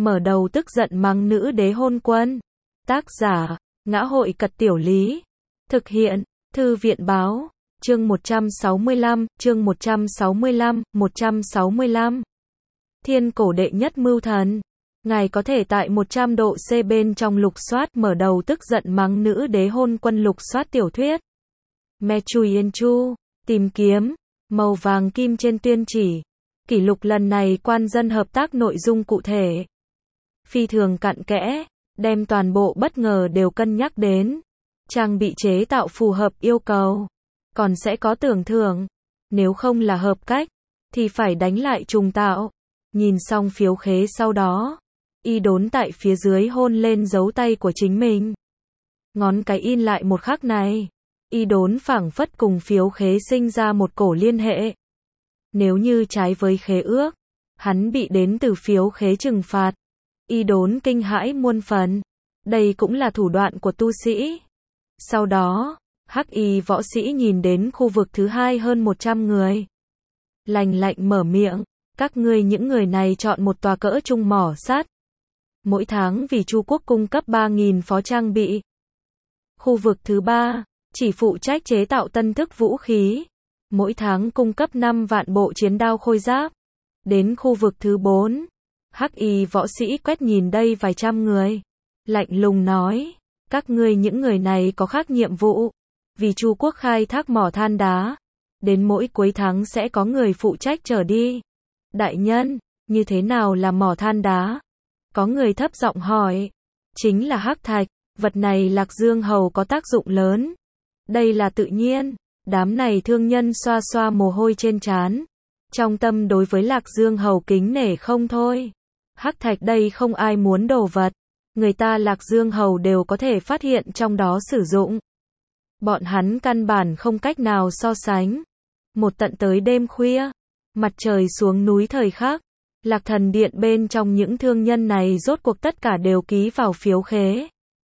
mở đầu tức giận mắng nữ đế hôn quân. Tác giả, Ngã hội Cật Tiểu Lý. Thực hiện, Thư viện Báo. Chương 165, chương 165. Thiên cổ đệ nhất mưu thần. Ngài có thể tại 100 độ C bên trong lục soát mở đầu tức giận mắng nữ đế hôn quân lục soát tiểu thuyết. Mechuyen Chu, tìm kiếm, màu vàng kim trên tuyên chỉ. Kỷ lục lần này quan dân hợp tác nội dung cụ thể. Phi thường cặn kẽ, đem toàn bộ bất ngờ đều cân nhắc đến. Trang bị chế tạo phù hợp yêu cầu. Còn sẽ có tưởng thưởng. Nếu không là hợp cách, thì phải đánh lại trùng tạo. Nhìn xong phiếu khế sau đó, y đốn tại phía dưới hôn lên dấu tay của chính mình. Ngón cái in lại một khắc này, y đốn phảng phất cùng phiếu khế sinh ra một cổ liên hệ. Nếu như trái với khế ước, hắn bị đến từ phiếu khế trừng phạt. Y đốn kinh hãi muôn phần. Đây cũng là thủ đoạn của tu sĩ. Sau đó, hắc y võ sĩ nhìn đến khu vực thứ hai hơn 100 người. Lạnh lạnh mở miệng, các ngươi những người này chọn một tòa cỡ trung mỏ sắt. Mỗi tháng vì Chu quốc cung cấp 3.000 phó trang bị. Khu vực thứ ba, chỉ phụ trách chế tạo tân thức vũ khí. Mỗi tháng cung cấp 5 vạn bộ chiến đao khôi giáp. Đến khu vực thứ 4, hắc y võ sĩ quét nhìn đây vài trăm người. Lạnh lùng nói, các ngươi những người này có khác nhiệm vụ. Vì Chu quốc khai thác mỏ than đá. Đến mỗi cuối tháng sẽ có người phụ trách trở đi. Đại nhân, như thế nào là mỏ than đá? Có người thấp giọng hỏi. Chính là hắc thạch, vật này Lạc Dương Hầu có tác dụng lớn. Đây là tự nhiên. Đám này thương nhân xoa xoa mồ hôi trên trán. Trong tâm đối với Lạc Dương Hầu kính nể không thôi. Hắc thạch đây không ai muốn đồ vật. Người ta Lạc Dương Hầu đều có thể phát hiện trong đó sử dụng. Bọn hắn căn bản không cách nào so sánh. Một tận tới đêm khuya, mặt trời xuống núi thời khắc, Lạc Thần Điện bên trong những thương nhân này rốt cuộc tất cả đều ký vào phiếu khế.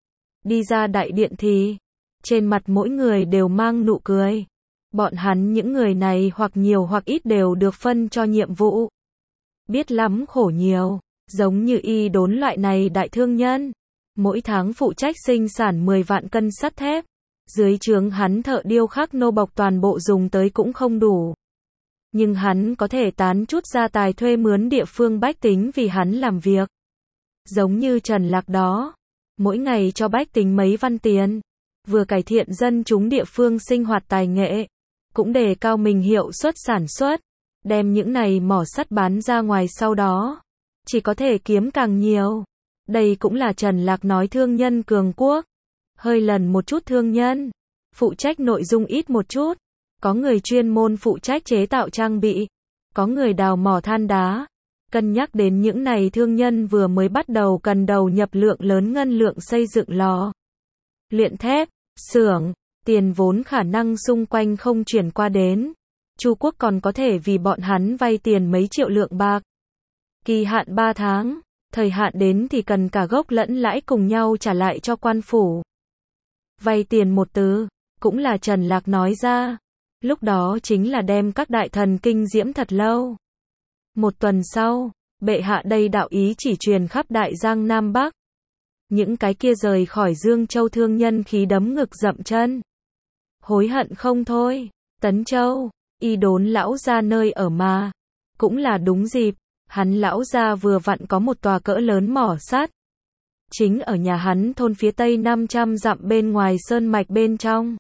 Đi ra đại điện thì, trên mặt mỗi người đều mang nụ cười. Bọn hắn những người này hoặc nhiều hoặc ít đều được phân cho nhiệm vụ. Biết lắm khổ nhiều, giống như y đốn loại này đại thương nhân. Mỗi tháng phụ trách sinh sản 10 vạn cân sắt thép. Dưới trướng hắn thợ điêu khắc nô bộc toàn bộ dùng tới cũng không đủ. Nhưng hắn có thể tán chút gia tài thuê mướn địa phương bách tính vì hắn làm việc. Giống như Trần Lạc đó. Mỗi ngày cho bách tính mấy văn tiền. Vừa cải thiện dân chúng địa phương sinh hoạt tài nghệ. Cũng đề cao mình hiệu suất sản xuất. Đem những này mỏ sắt bán ra ngoài sau đó. Chỉ có thể kiếm càng nhiều. Đây cũng là Trần Lạc nói thương nhân cường quốc. Hơi lần một chút thương nhân. Phụ trách nội dung ít một chút. Có người chuyên môn phụ trách chế tạo trang bị. Có người đào mỏ than đá. Cân nhắc đến những này thương nhân vừa mới bắt đầu cần đầu nhập lượng lớn ngân lượng xây dựng lò luyện thép, xưởng, tiền vốn khả năng xung quanh không chuyển qua đến. Chu quốc còn có thể vì bọn hắn vay tiền mấy triệu lượng bạc. Kỳ hạn 3 tháng, thời hạn đến thì cần cả gốc lẫn lãi cùng nhau trả lại cho quan phủ. Vay tiền một từ, cũng là Trần Lạc nói ra. Lúc đó chính là đem các đại thần kinh diễm thật lâu. Một tuần sau, bệ hạ đây đạo ý chỉ truyền khắp Đại Giang Nam Bắc. Những cái kia rời khỏi Dương Châu thương nhân khí đấm ngực dậm chân. Hối hận không thôi. Tấn Châu, y đốn lão gia nơi ở mà. Cũng là đúng dịp, hắn lão gia vừa vặn có một tòa cỡ lớn mỏ sắt. Chính ở nhà hắn thôn phía tây 500 dặm bên ngoài sơn mạch bên trong.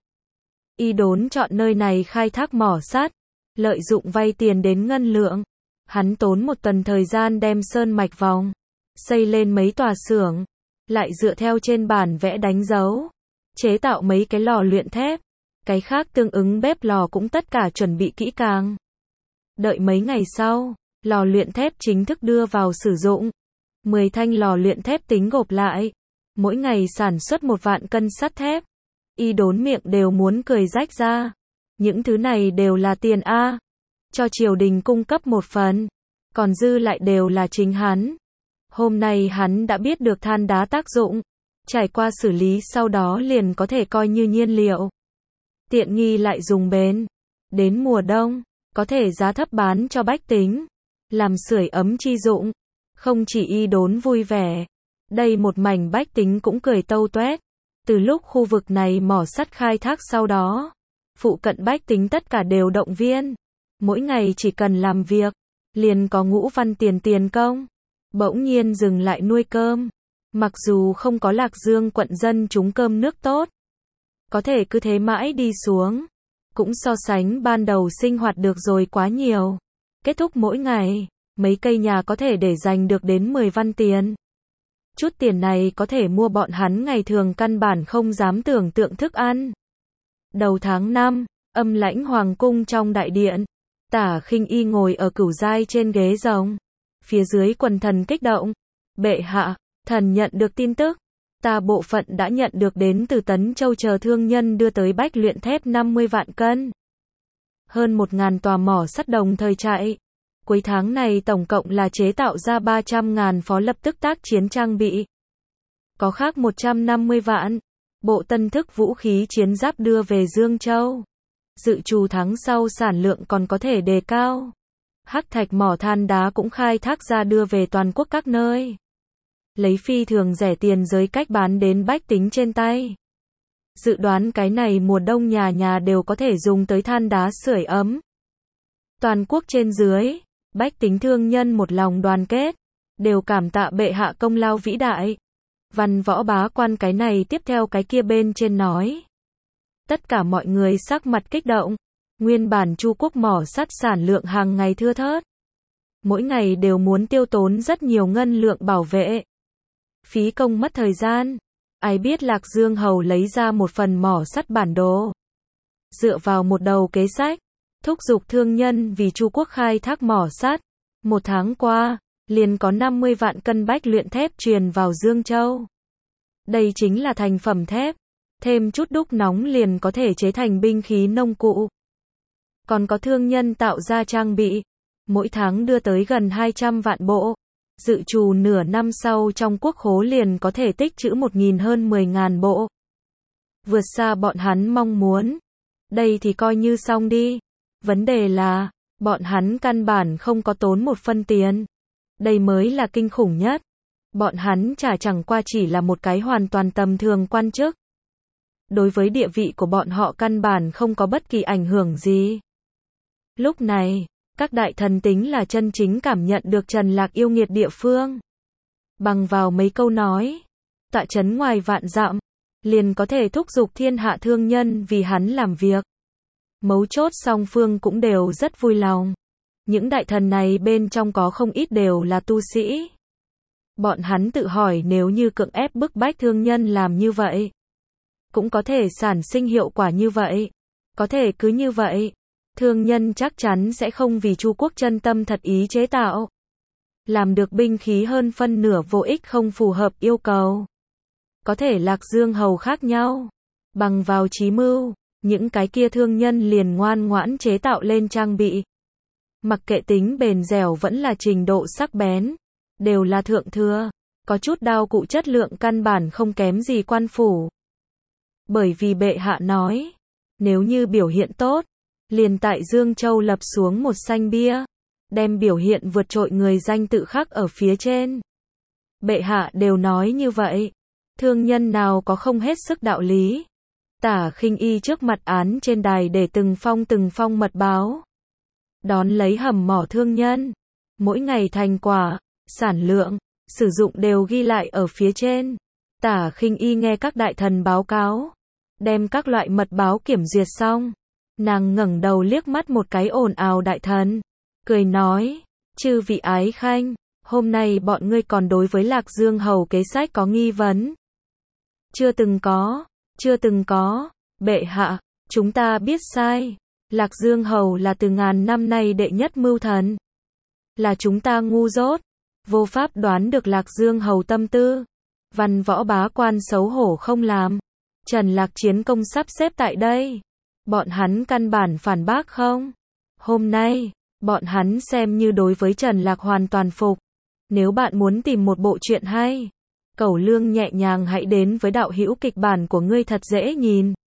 Y đốn chọn nơi này khai thác mỏ sắt, lợi dụng vay tiền đến ngân lượng. Hắn tốn một tuần thời gian đem sơn mạch vòng, xây lên mấy tòa xưởng, lại dựa theo trên bản vẽ đánh dấu, chế tạo mấy cái lò luyện thép. Cái khác tương ứng bếp lò cũng tất cả chuẩn bị kỹ càng. Đợi mấy ngày sau, lò luyện thép chính thức đưa vào sử dụng. 10 thanh lò luyện thép tính gộp lại. Mỗi ngày sản xuất 1 vạn cân sắt thép. Y đốn miệng đều muốn cười rách ra. Những thứ này đều là tiền A. Cho triều đình cung cấp một phần. Còn dư lại đều là chính hắn. Hôm nay hắn đã biết được than đá tác dụng. Trải qua xử lý sau đó liền có thể coi như nhiên liệu. Tiện nghi lại dùng bền. Đến mùa đông, có thể giá thấp bán cho bách tính. Làm sưởi ấm chi dụng. Không chỉ y đốn vui vẻ, đây một mảnh bách tính cũng cười tâu tuét. Từ lúc khu vực này mỏ sắt khai thác sau đó, phụ cận bách tính tất cả đều động viên. Mỗi ngày chỉ cần làm việc, liền có ngũ văn tiền công. Bỗng nhiên dừng lại nuôi cơm. Mặc dù không có Lạc Dương quận dân chúng cơm nước tốt, có thể cứ thế mãi đi xuống, cũng so sánh ban đầu sinh hoạt được rồi quá nhiều. Kết thúc mỗi ngày, mấy cây nhà có thể để dành được đến 10 văn tiền. Chút tiền này có thể mua bọn hắn ngày thường căn bản không dám tưởng tượng thức ăn. Đầu tháng 5, Âm Lãnh hoàng cung trong đại điện, Tả Khinh Y ngồi ở cửu giai trên ghế rồng. Phía dưới quần thần kích động. Bệ hạ, thần nhận được tin tức. Ta bộ phận đã nhận được đến từ Tấn Châu chờ thương nhân đưa tới bách luyện thép 50 vạn cân. Hơn 1.000 tòa mỏ sắt đồng thời chạy. Cuối tháng này tổng cộng là chế tạo ra 300.000 phó lập tức tác chiến trang bị. Có khác 150 vạn. Bộ tân thức vũ khí chiến giáp đưa về Dương Châu. Dự trù tháng sau sản lượng còn có thể đề cao. Hắc thạch mỏ than đá cũng khai thác ra đưa về toàn quốc các nơi. Lấy phi thường rẻ tiền giới cách bán đến bách tính trên tay. Dự đoán cái này mùa đông nhà nhà đều có thể dùng tới than đá sưởi ấm. Toàn quốc trên dưới, bách tính thương nhân một lòng đoàn kết, đều cảm tạ bệ hạ công lao vĩ đại. Văn Võ bá quan cái này tiếp theo cái kia bên trên nói. Tất cả mọi người sắc mặt kích động. Nguyên bản Chu quốc mỏ sắt sản lượng hàng ngày thưa thớt. Mỗi ngày đều muốn tiêu tốn rất nhiều ngân lượng bảo vệ. Phí công mất thời gian. Ai biết Lạc Dương hầu lấy ra một phần mỏ sắt bản đồ. Dựa vào một đầu kế sách, thúc giục thương nhân vì Chu quốc khai thác mỏ sắt. Một tháng qua, liền có 50 vạn cân bách luyện thép truyền vào Dương Châu. Đây chính là thành phẩm thép. Thêm chút đúc nóng liền có thể chế thành binh khí nông cụ. Còn có thương nhân tạo ra trang bị. Mỗi tháng đưa tới gần 200 vạn bộ. Dự trù nửa năm sau trong quốc khố liền có thể tích trữ hơn 10.000 bộ. Vượt xa bọn hắn mong muốn. Đây thì coi như xong đi. Vấn đề là, bọn hắn căn bản không có tốn một phân tiền. Đây mới là kinh khủng nhất. Bọn hắn chẳng qua chỉ là một cái hoàn toàn tầm thường quan chức. Đối với địa vị của bọn họ căn bản không có bất kỳ ảnh hưởng gì. Lúc này, các đại thần tính là chân chính cảm nhận được Trần Lạc yêu nghiệt địa phương. Bằng vào mấy câu nói, tọa chấn ngoài vạn dặm, liền có thể thúc giục thiên hạ thương nhân vì hắn làm việc. Mấu chốt song phương cũng đều rất vui lòng. Những đại thần này bên trong có không ít đều là tu sĩ. Bọn hắn tự hỏi nếu như cưỡng ép bức bách thương nhân làm như vậy, cũng có thể sản sinh hiệu quả như vậy. Có thể cứ như vậy, thương nhân chắc chắn sẽ không vì Chu quốc chân tâm thật ý chế tạo. Làm được binh khí hơn phân nửa vô ích không phù hợp yêu cầu. Có thể Lạc Dương hầu khác nhau. Bằng vào trí mưu, những cái kia thương nhân liền ngoan ngoãn chế tạo lên trang bị. Mặc kệ tính bền dẻo vẫn là trình độ sắc bén, đều là thượng thừa. Có chút đao cụ chất lượng căn bản không kém gì quan phủ. Bởi vì bệ hạ nói, nếu như biểu hiện tốt, liền tại Dương Châu lập xuống một xanh bia, đem biểu hiện vượt trội người danh tự khắc ở phía trên. Bệ hạ đều nói như vậy, thương nhân nào có không hết sức đạo lý. Tả Khinh Y trước mặt án trên đài để từng phong mật báo. Đón lấy hầm mỏ thương nhân, mỗi ngày thành quả, sản lượng, sử dụng đều ghi lại ở phía trên. Tả Khinh Y nghe các đại thần báo cáo, đem các loại mật báo kiểm duyệt xong, nàng ngẩng đầu liếc mắt một cái ồn ào đại thần, cười nói, chư vị ái khanh, hôm nay bọn ngươi còn đối với Lạc Dương hầu kế sách có nghi vấn? Chưa từng có, bệ hạ, chúng ta biết sai, Lạc Dương hầu là từ ngàn năm nay đệ nhất mưu thần. Là chúng ta ngu dốt, vô pháp đoán được Lạc Dương hầu tâm tư. Văn võ bá quan xấu hổ không làm. Trần Lạc chiến công sắp xếp tại đây. Bọn hắn căn bản phản bác không? Hôm nay, bọn hắn xem như đối với Trần Lạc hoàn toàn phục. Nếu bạn muốn tìm một bộ truyện hay, Cẩu Lương nhẹ nhàng hãy đến với đạo hữu kịch bản của ngươi thật dễ nhìn.